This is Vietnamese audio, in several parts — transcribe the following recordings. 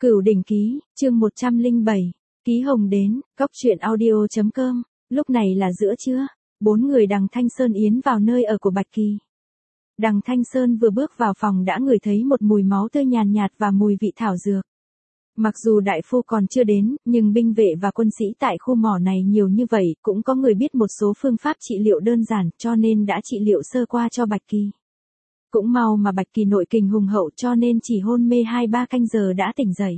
Cửu đỉnh ký, chương 107, ký hồng đến, cóc truyện audio.com, lúc này là giữa trưa, bốn người đằng Thanh Sơn Yến vào nơi ở của Bạch Kỳ. Đằng Thanh Sơn vừa bước vào phòng đã ngửi thấy một mùi máu tươi nhàn nhạt và mùi vị thảo dược. Mặc dù đại phu còn chưa đến, nhưng binh vệ và quân sĩ tại khu mỏ này nhiều như vậy, cũng có người biết một số phương pháp trị liệu đơn giản, cho nên đã trị liệu sơ qua cho Bạch Kỳ. Cũng mau mà Bạch Kỳ nội kình hùng hậu cho nên chỉ hôn mê 2-3 canh giờ đã tỉnh dậy.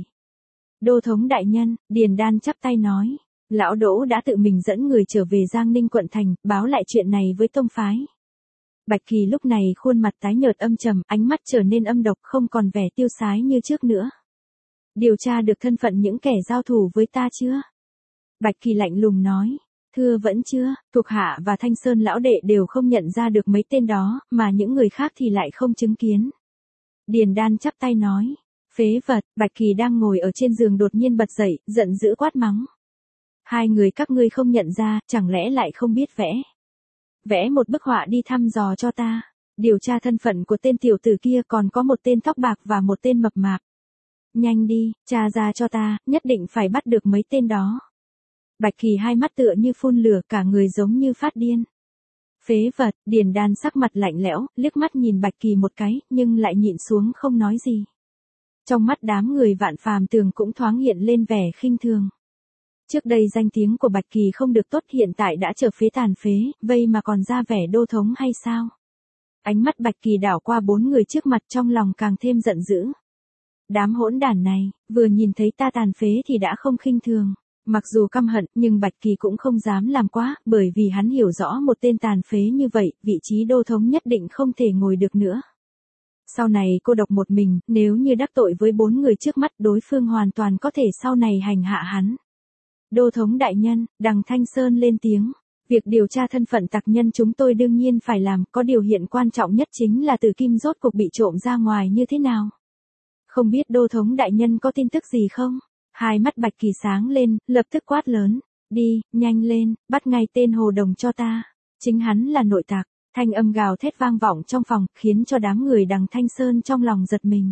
Đô thống đại nhân, Điền Đan chắp tay nói, lão Đỗ đã tự mình dẫn người trở về Giang Ninh quận thành, báo lại chuyện này với tông phái. Bạch Kỳ lúc này khuôn mặt tái nhợt âm trầm, ánh mắt trở nên âm độc, không còn vẻ tiêu sái như trước nữa. Điều tra được thân phận những kẻ giao thủ với ta chưa? Bạch Kỳ lạnh lùng nói. Thưa vẫn chưa, thuộc hạ và Thanh Sơn lão đệ đều không nhận ra được mấy tên đó, mà những người khác thì lại không chứng kiến. Điền Đan chắp tay nói. Phế vật, Bạch Kỳ đang ngồi ở trên giường đột nhiên bật dậy, giận dữ quát mắng. Hai người các ngươi không nhận ra, chẳng lẽ lại không biết vẽ? Vẽ một bức họa đi thăm dò cho ta. Điều tra thân phận của tên tiểu tử kia, còn có một tên tóc bạc và một tên mập mạp. Nhanh đi, tra ra cho ta, nhất định phải bắt được mấy tên đó. Bạch Kỳ hai mắt tựa như phun lửa, cả người giống như phát điên. Phế vật, Điền Đan sắc mặt lạnh lẽo, liếc mắt nhìn Bạch Kỳ một cái, nhưng lại nhịn xuống không nói gì. Trong mắt đám người Vạn Phàm Tường cũng thoáng hiện lên vẻ khinh thường. Trước đây danh tiếng của Bạch Kỳ không được tốt, hiện tại đã trở phế tàn phế, vây mà còn ra vẻ đô thống hay sao? Ánh mắt Bạch Kỳ đảo qua bốn người trước mặt, trong lòng càng thêm giận dữ. Đám hỗn đản này, vừa nhìn thấy ta tàn phế thì đã không khinh thường. Mặc dù căm hận, nhưng Bạch Kỳ cũng không dám làm quá, bởi vì hắn hiểu rõ một tên tàn phế như vậy, vị trí đô thống nhất định không thể ngồi được nữa. Sau này cô độc một mình, nếu như đắc tội với bốn người trước mắt, đối phương hoàn toàn có thể sau này hành hạ hắn. Đô thống đại nhân, đằng Thanh Sơn lên tiếng. Việc điều tra thân phận tặc nhân chúng tôi đương nhiên phải làm, có điều hiện quan trọng nhất chính là Tử Kim rốt cuộc bị trộm ra ngoài như thế nào. Không biết đô thống đại nhân có tin tức gì không? Hai mắt Bạch Kỳ sáng lên, lập tức quát lớn. Đi, nhanh lên, bắt ngay tên Hồ Đồng cho ta. Chính hắn là nội tặc. Thanh âm gào thét vang vọng trong phòng, khiến cho đám người đằng Thanh Sơn trong lòng giật mình.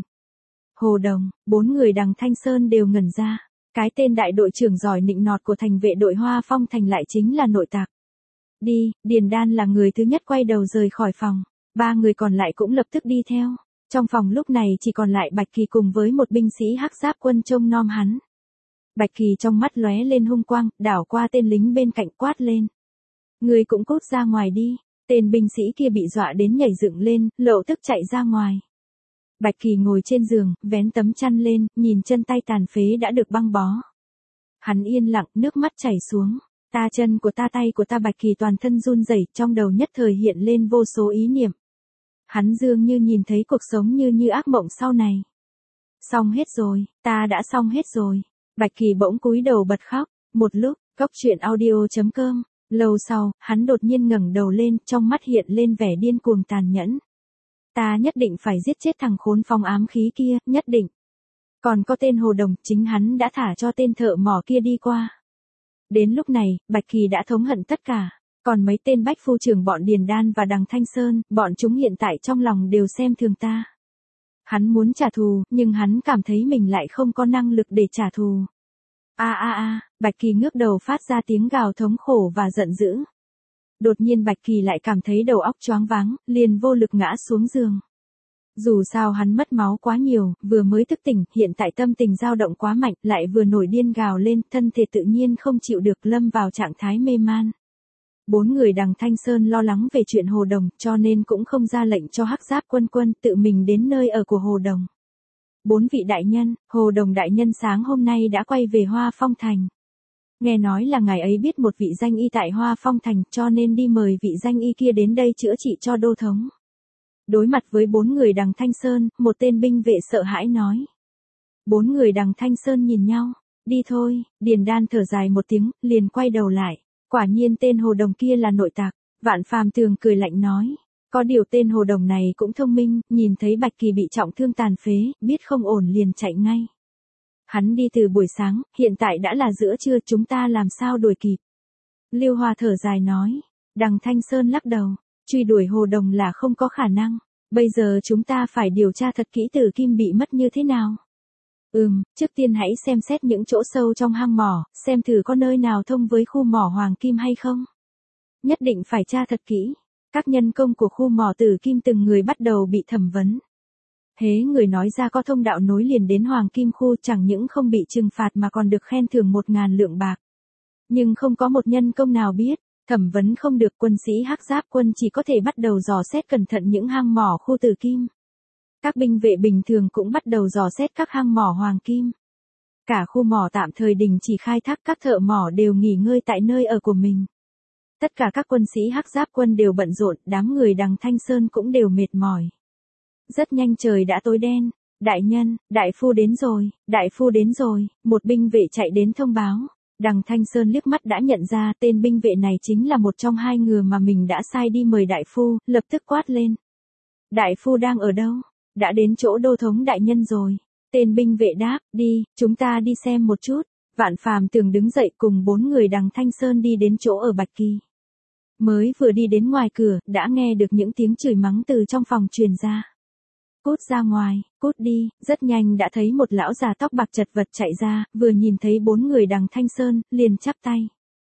Hồ Đồng, bốn người đằng Thanh Sơn đều ngẩn ra. Cái tên đại đội trưởng giỏi nịnh nọt của thành vệ đội Hoa Phong Thành lại chính là nội tặc. Đi, Điền Đan là người thứ nhất quay đầu rời khỏi phòng. Ba người còn lại cũng lập tức đi theo. Trong phòng lúc này chỉ còn lại Bạch Kỳ cùng với một binh sĩ hắc giáp quân trông nom hắn. Bạch Kỳ trong mắt lóe lên hung quang, đảo qua tên lính bên cạnh quát lên. Người cũng cút ra ngoài đi. Tên binh sĩ kia bị dọa đến nhảy dựng lên, lộ tức chạy ra ngoài. Bạch Kỳ ngồi trên giường, vén tấm chăn lên, nhìn chân tay tàn phế đã được băng bó. Hắn yên lặng, nước mắt chảy xuống. Ta chân của ta tay của ta, Bạch Kỳ toàn thân run rẩy, trong đầu nhất thời hiện lên vô số ý niệm. Hắn dường như nhìn thấy cuộc sống như ác mộng sau này. Xong hết rồi, ta đã xong hết rồi. Bạch Kỳ bỗng cúi đầu bật khóc. Một lúc, cóc truyện audio.com. Lâu sau, hắn đột nhiên ngẩng đầu lên, trong mắt hiện lên vẻ điên cuồng tàn nhẫn. Ta nhất định phải giết chết thằng khốn phong ám khí kia, nhất định. Còn có tên Hồ Đồng, chính hắn đã thả cho tên thợ mỏ kia đi qua. Đến lúc này, Bạch Kỳ đã thống hận tất cả. Còn mấy tên bách phu trưởng bọn Điền Đan và đằng Thanh Sơn, bọn chúng hiện tại trong lòng đều xem thường ta. Hắn muốn trả thù, nhưng hắn cảm thấy mình lại không có năng lực để trả thù. Bạch Kỳ ngước đầu phát ra tiếng gào thống khổ và giận dữ. Đột nhiên Bạch Kỳ lại cảm thấy đầu óc choáng váng, liền vô lực ngã xuống giường. Dù sao hắn mất máu quá nhiều, vừa mới thức tỉnh, hiện tại tâm tình dao động quá mạnh, lại vừa nổi điên gào lên, thân thể tự nhiên không chịu được lâm vào trạng thái mê man. Bốn người đằng Thanh Sơn lo lắng về chuyện Hồ Đồng, cho nên cũng không ra lệnh cho hắc giáp quân tự mình đến nơi ở của Hồ Đồng. Bốn vị đại nhân, Hồ Đồng đại nhân sáng hôm nay đã quay về Hoa Phong Thành. Nghe nói là ngài ấy biết một vị danh y tại Hoa Phong Thành, cho nên đi mời vị danh y kia đến đây chữa trị cho đô thống. Đối mặt với bốn người đằng Thanh Sơn, một tên binh vệ sợ hãi nói. Bốn người đằng Thanh Sơn nhìn nhau. Đi thôi, Điền Đan thở dài một tiếng, liền quay đầu lại. Quả nhiên tên Hồ Đồng kia là nội tặc. Vạn Phàm Tường cười lạnh nói. Có điều tên Hồ Đồng này cũng thông minh, nhìn thấy Bạch Kỳ bị trọng thương tàn phế, biết không ổn liền chạy ngay. Hắn đi từ buổi sáng, hiện tại đã là giữa trưa, chúng ta làm sao đuổi kịp. Liêu Hoa thở dài nói. Đằng Thanh Sơn lắc đầu. Truy đuổi Hồ Đồng là không có khả năng. Bây giờ chúng ta phải điều tra thật kỹ Tử Kim bị mất như thế nào. Trước tiên hãy xem xét những chỗ sâu trong hang mỏ, xem thử có nơi nào thông với khu mỏ hoàng kim hay không. Nhất định phải tra thật kỹ. Các nhân công của khu mỏ tử kim từng người bắt đầu bị thẩm vấn. Hễ người nói ra có thông đạo nối liền đến hoàng kim khu chẳng những không bị trừng phạt mà còn được khen thưởng 1.000 lượng bạc. Nhưng không có một nhân công nào biết, thẩm vấn không được, quân sĩ Hắc Giáp quân chỉ có thể bắt đầu dò xét cẩn thận những hang mỏ khu tử kim. Các binh vệ bình thường cũng bắt đầu dò xét các hang mỏ hoàng kim. Cả khu mỏ tạm thời đình chỉ khai thác, các thợ mỏ đều nghỉ ngơi tại nơi ở của mình. Tất cả các quân sĩ Hắc Giáp quân đều bận rộn, đám người Đằng Thanh Sơn cũng đều mệt mỏi. Rất nhanh trời đã tối đen. Đại nhân, đại phu đến rồi, đại phu đến rồi, một binh vệ chạy đến thông báo. Đằng Thanh Sơn liếc mắt đã nhận ra tên binh vệ này chính là một trong hai người mà mình đã sai đi mời đại phu, lập tức quát lên. Đại phu đang ở đâu? Đã đến chỗ đô thống đại nhân rồi. Tên binh vệ đáp, đi, chúng ta đi xem một chút. Vạn Phàm Tường đứng dậy cùng 4 người Đằng Thanh Sơn đi đến chỗ ở Bạch Kỳ. Mới vừa đi đến ngoài cửa, đã nghe được những tiếng chửi mắng từ trong phòng truyền ra. Cút ra ngoài, cút đi, rất nhanh đã thấy một lão già tóc bạc chật vật chạy ra, vừa nhìn thấy 4 người Đằng Thanh Sơn, liền chắp tay.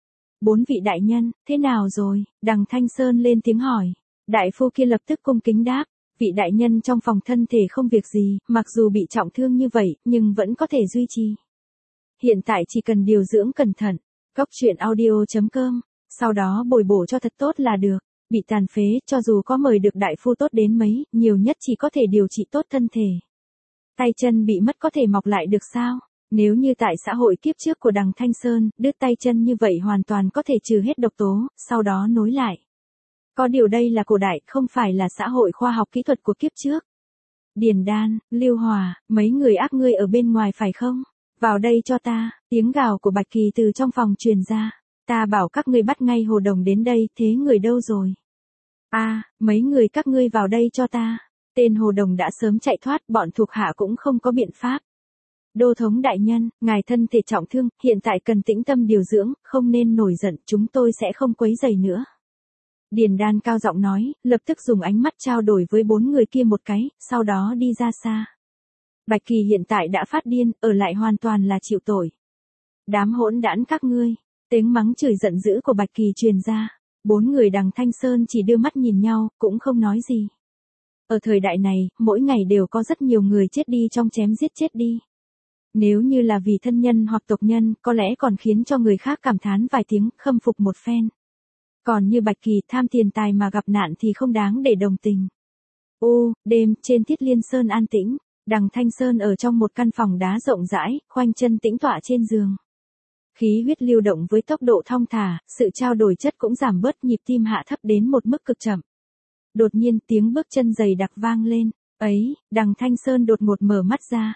4 vị đại nhân, thế nào rồi? Đằng Thanh Sơn lên tiếng hỏi. Đại phu kia lập tức cung kính đáp. Vị đại nhân trong phòng thân thể không việc gì, mặc dù bị trọng thương như vậy, nhưng vẫn có thể duy trì. Hiện tại chỉ cần điều dưỡng cẩn thận. Goctruyện.audio.com. Sau đó bồi bổ cho thật tốt là được. Bị tàn phế, cho dù có mời được đại phu tốt đến mấy, nhiều nhất chỉ có thể điều trị tốt thân thể. Tay chân bị mất có thể mọc lại được sao? Nếu như tại xã hội kiếp trước của Đằng Thanh Sơn, đứt tay chân như vậy hoàn toàn có thể trừ hết độc tố, sau đó nối lại. Có điều đây là cổ đại, không phải là xã hội khoa học kỹ thuật của kiếp trước. Điền Đan, Lưu Hòa, mấy người ác ngươi ở bên ngoài phải không? Vào đây cho ta, tiếng gào của Bạch Kỳ từ trong phòng truyền ra. Ta bảo các ngươi bắt ngay Hồ Đồng đến đây, thế người đâu rồi? Mấy người các ngươi vào đây cho ta. Tên Hồ Đồng đã sớm chạy thoát, bọn thuộc hạ cũng không có biện pháp. Đô thống đại nhân, ngài thân thể trọng thương, hiện tại cần tĩnh tâm điều dưỡng, không nên nổi giận, chúng tôi sẽ không quấy rầy nữa. Điền Đan cao giọng nói, lập tức dùng ánh mắt trao đổi với 4 người kia một cái, sau đó đi ra xa. Bạch Kỳ hiện tại đã phát điên, ở lại hoàn toàn là chịu tội. Đám hỗn đản các ngươi. Tiếng mắng chửi giận dữ của Bạch Kỳ truyền ra. 4 người Đằng Thanh Sơn chỉ đưa mắt nhìn nhau, cũng không nói gì. Ở thời đại này, mỗi ngày đều có rất nhiều người chết đi trong chém giết chết đi. Nếu như là vì thân nhân hoặc tộc nhân, có lẽ còn khiến cho người khác cảm thán vài tiếng, khâm phục một phen. Còn như Bạch Kỳ tham tiền tài mà gặp nạn thì không đáng để đồng tình. Đêm, trên Thiết Liên Sơn an tĩnh, Đằng Thanh Sơn ở trong một căn phòng đá rộng rãi, khoanh chân tĩnh tọa trên giường. Khí huyết lưu động với tốc độ thong thả, sự trao đổi chất cũng giảm bớt, nhịp tim hạ thấp đến một mức cực chậm. Đột nhiên tiếng bước chân dày đặc vang lên, Đằng Thanh Sơn đột ngột mở mắt ra.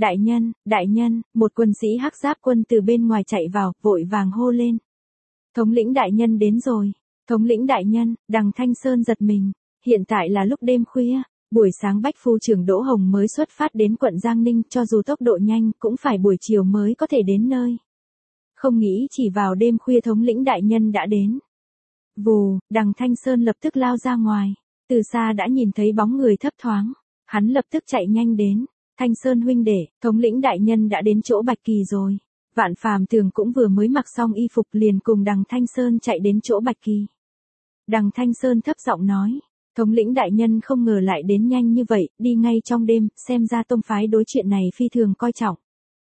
Đại nhân, một quân sĩ Hắc Giáp quân từ bên ngoài chạy vào, vội vàng hô lên. Thống lĩnh đại nhân đến rồi. Thống lĩnh đại nhân, Đằng Thanh Sơn giật mình. Hiện tại là lúc đêm khuya, buổi sáng Bách phu trưởng Đỗ Hồng mới xuất phát đến quận Giang Ninh, cho dù tốc độ nhanh cũng phải buổi chiều mới có thể đến nơi. Không nghĩ chỉ vào đêm khuya thống lĩnh đại nhân đã đến. Vù, Đằng Thanh Sơn lập tức lao ra ngoài. Từ xa đã nhìn thấy bóng người thấp thoáng. Hắn lập tức chạy nhanh đến. Thanh Sơn huynh đệ, thống lĩnh đại nhân đã đến chỗ Bạch Kỳ rồi. Vạn Phàm Tường cũng vừa mới mặc xong y phục liền cùng Đằng Thanh Sơn chạy đến chỗ Bạch Kỳ. Đằng Thanh Sơn thấp giọng nói. Thống lĩnh đại nhân không ngờ lại đến nhanh như vậy, đi ngay trong đêm, xem ra tông phái đối chuyện này phi thường coi trọng.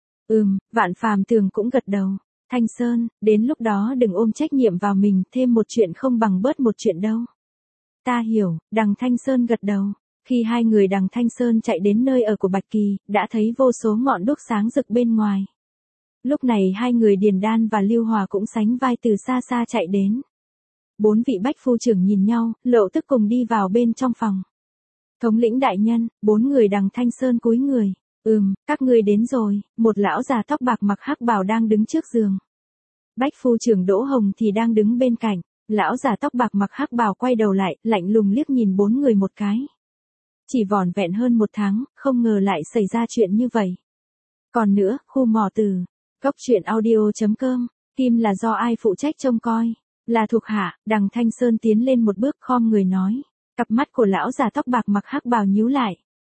Vạn Phàm Tường cũng gật đầu. Thanh Sơn, đến lúc đó đừng ôm trách nhiệm vào mình, thêm một chuyện không bằng bớt một chuyện đâu. Ta hiểu, Đằng Thanh Sơn gật đầu. Khi hai người Đằng Thanh Sơn chạy đến nơi ở của Bạch Kỳ, đã thấy vô số ngọn đuốc sáng rực bên ngoài. Lúc này hai người Điền Đan và Lưu Hòa cũng sánh vai từ xa xa chạy đến. 4 vị Bách phu trưởng nhìn nhau, lộ tức cùng đi vào bên trong phòng. Thống lĩnh đại nhân, 4 người Đằng Thanh Sơn cúi người. Các ngươi đến rồi, một lão già tóc bạc mặc hắc bào đang đứng trước giường. Bách phu trưởng Đỗ Hồng thì đang đứng bên cạnh. Lão già tóc bạc mặc hắc bào quay đầu lại, lạnh lùng liếc nhìn 4 người một cái. Chỉ vỏn vẹn hơn 1 tháng, không ngờ lại xảy ra chuyện như vậy. Còn nữa, khu mỏ từ Goctruyện.audio.com, Kim là do ai phụ trách trông coi? Là thuộc hạ. Đằng Thanh Sơn tiến lên một bước khom người nói. Cặp mắt của lão già tóc bạc mặc hắc bào nhíu lại.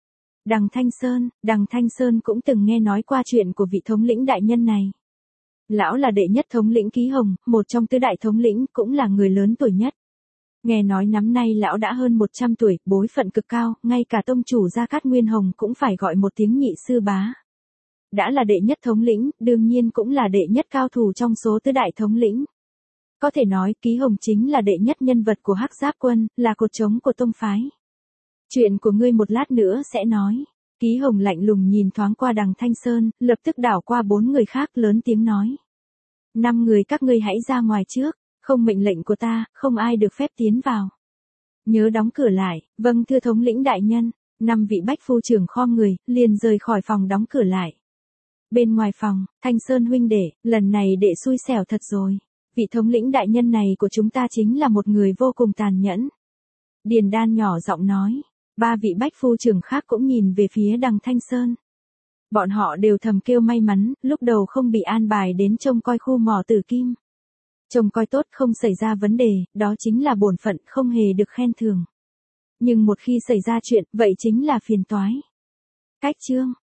Đằng Thanh Sơn cũng từng nghe nói qua chuyện của vị thống lĩnh đại nhân này. Lão là đệ nhất thống lĩnh Ký Hồng, một trong tứ đại thống lĩnh, cũng là người lớn tuổi nhất. Nghe nói năm nay lão đã hơn 100 tuổi, bối phận cực cao, ngay cả tông chủ Gia Cát Nguyên Hồng cũng phải gọi một tiếng nhị sư bá. Đã là đệ nhất thống lĩnh, đương nhiên cũng là đệ nhất cao thủ trong số tứ đại thống lĩnh. Có thể nói Ký Hồng chính là đệ nhất nhân vật của Hắc Giáp Quân, là cột trống của tông phái. Chuyện của ngươi một lát nữa sẽ nói. Ký Hồng lạnh lùng nhìn thoáng qua Đằng Thanh Sơn, lập tức đảo qua 4 người khác lớn tiếng nói. 5 người các ngươi hãy ra ngoài trước, không mệnh lệnh của ta, không ai được phép tiến vào. Nhớ đóng cửa lại, vâng thưa thống lĩnh đại nhân, 5 vị bách phu trưởng khom người, liền rời khỏi phòng đóng cửa lại. Bên ngoài phòng, Thanh Sơn huynh đệ, lần này đệ xui xẻo thật rồi. Vị thống lĩnh đại nhân này của chúng ta chính là một người vô cùng tàn nhẫn. Điền Đan nhỏ giọng nói. 3 vị bách phu trưởng khác cũng nhìn về phía Đằng Thanh Sơn. Bọn họ đều thầm kêu may mắn, lúc đầu không bị an bài đến trông coi khu mỏ Tử Kim. Trông coi tốt không xảy ra vấn đề, đó chính là bổn phận, không hề được khen thưởng. Nhưng một khi xảy ra chuyện, vậy chính là phiền toái. Cách chương